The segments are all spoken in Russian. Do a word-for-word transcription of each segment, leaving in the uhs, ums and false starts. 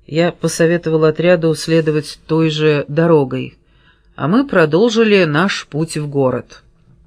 Я посоветовал отряду следовать той же дорогой, а мы продолжили наш путь в город.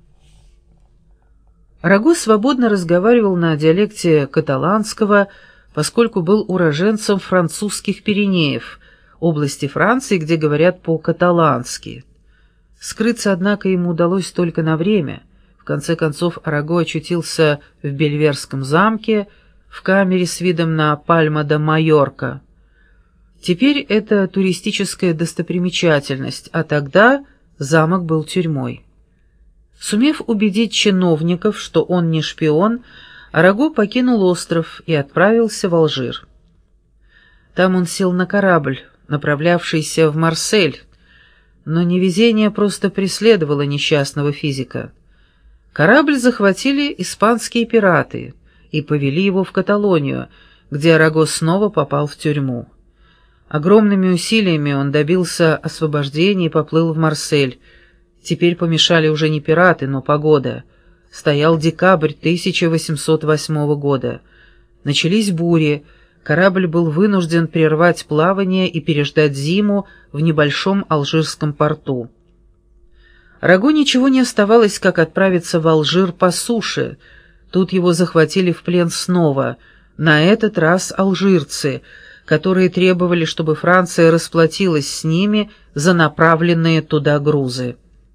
Араго свободно разговаривал на диалекте каталанского, поскольку был уроженцем французских Пиренеев, области Франции, где говорят по-каталански. Скрыться, однако, ему удалось только на время. В конце концов, Араго очутился в Бельверском замке, в камере с видом на Пальма-де-Майорка. Теперь это туристическая достопримечательность, а тогда замок был тюрьмой. Сумев убедить чиновников, что он не шпион, Араго покинул остров и отправился в Алжир. Там он сел на корабль, направлявшийся в Марсель, но невезение просто преследовало несчастного физика. Корабль захватили испанские пираты и повели его в Каталонию, где Араго снова попал в тюрьму. Огромными усилиями он добился освобождения и поплыл в Марсель. Теперь помешали уже не пираты, но погода. Стоял декабрь тысяча восемьсот восьмого года. Начались бури, корабль был вынужден прервать плавание и переждать зиму в небольшом алжирском порту. Араго ничего не оставалось, как отправиться в Алжир по суше. Тут его захватили в плен снова, на этот раз алжирцы, которые требовали, чтобы Франция расплатилась с ними за направленные туда грузы.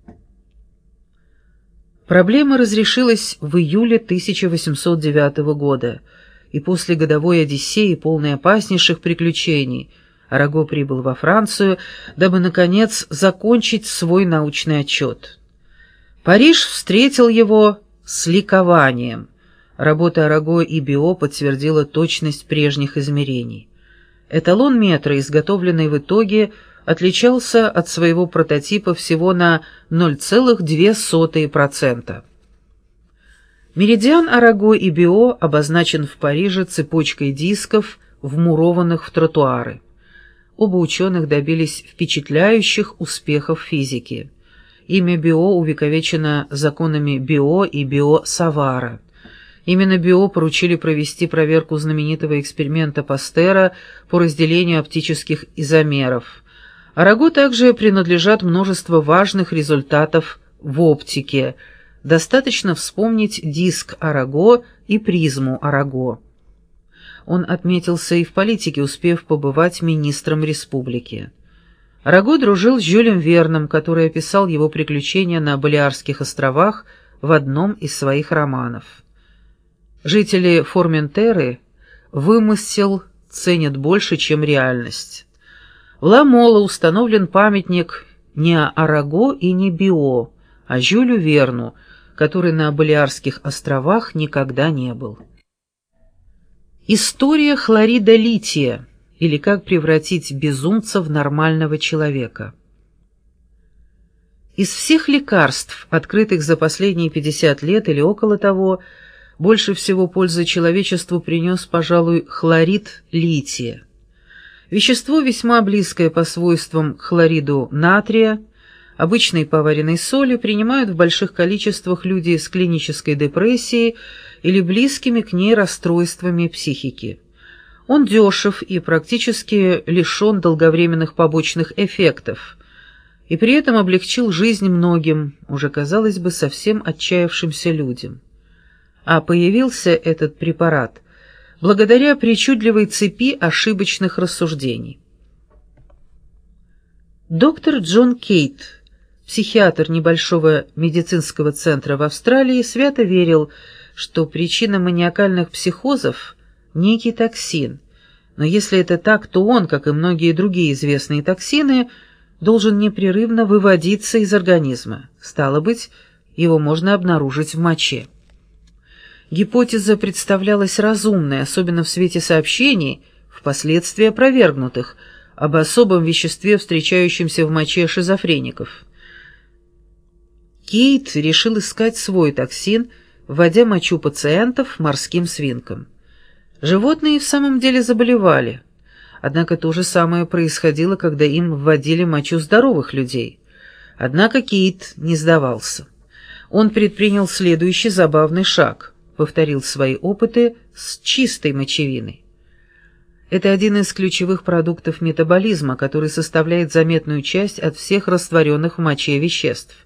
Проблема разрешилась в июле тысяча восемьсот девятого года, и после годовой Одиссеи, полной опаснейших приключений, Араго прибыл во Францию, дабы, наконец, закончить свой научный отчет. Париж встретил его с ликованием. Работа Араго и Био подтвердила точность прежних измерений. Эталон метра, изготовленный в итоге, отличался от своего прототипа всего на ноль целых две сотые процента. Меридиан Араго и Био обозначен в Париже цепочкой дисков, вмурованных в тротуары. Оба ученых добились впечатляющих успехов в физике. Имя Био увековечено законами Био и Био-Савара. Именно Био поручили провести проверку знаменитого эксперимента Пастера по разделению оптических изомеров. Араго также принадлежат множество важных результатов в оптике. Достаточно вспомнить диск Араго и призму Араго. Он отметился и в политике, успев побывать министром республики. Араго дружил с Жюлем Верном, который описал его приключения на Балеарских островах в одном из своих романов. Жители Форментеры вымысел ценят больше, чем реальность. В Ла-Моло установлен памятник не Араго и не Био, а Жюлю Верну, который на Балеарских островах никогда не был. История хлорида лития, или как превратить безумца в нормального человека. Из всех лекарств, открытых за последние пятьдесят лет или около того, больше всего пользы человечеству принес, пожалуй, хлорид лития. Вещество весьма близкое по свойствам к хлориду натрия, обычной поваренной соли принимают в больших количествах люди с клинической депрессией или близкими к ней расстройствами психики. Он дешев и практически лишен долговременных побочных эффектов, и при этом облегчил жизнь многим, уже, казалось бы, совсем отчаявшимся людям. А появился этот препарат благодаря причудливой цепи ошибочных рассуждений. Доктор Джон Кейт, психиатр небольшого медицинского центра в Австралии, свято верил, что причина маниакальных психозов – некий токсин, но если это так, то он, как и многие другие известные токсины, должен непрерывно выводиться из организма. Стало быть, его можно обнаружить в моче. Гипотеза представлялась разумной, особенно в свете сообщений, впоследствии опровергнутых, об особом веществе, встречающемся в моче шизофреников. Кейт решил искать свой токсин, вводя мочу пациентов морским свинкам. Животные в самом деле заболевали, однако то же самое происходило, когда им вводили мочу здоровых людей. Однако Кейт не сдавался. Он предпринял следующий забавный шаг – повторил свои опыты с чистой мочевиной. Это один из ключевых продуктов метаболизма, который составляет заметную часть от всех растворенных в моче веществ.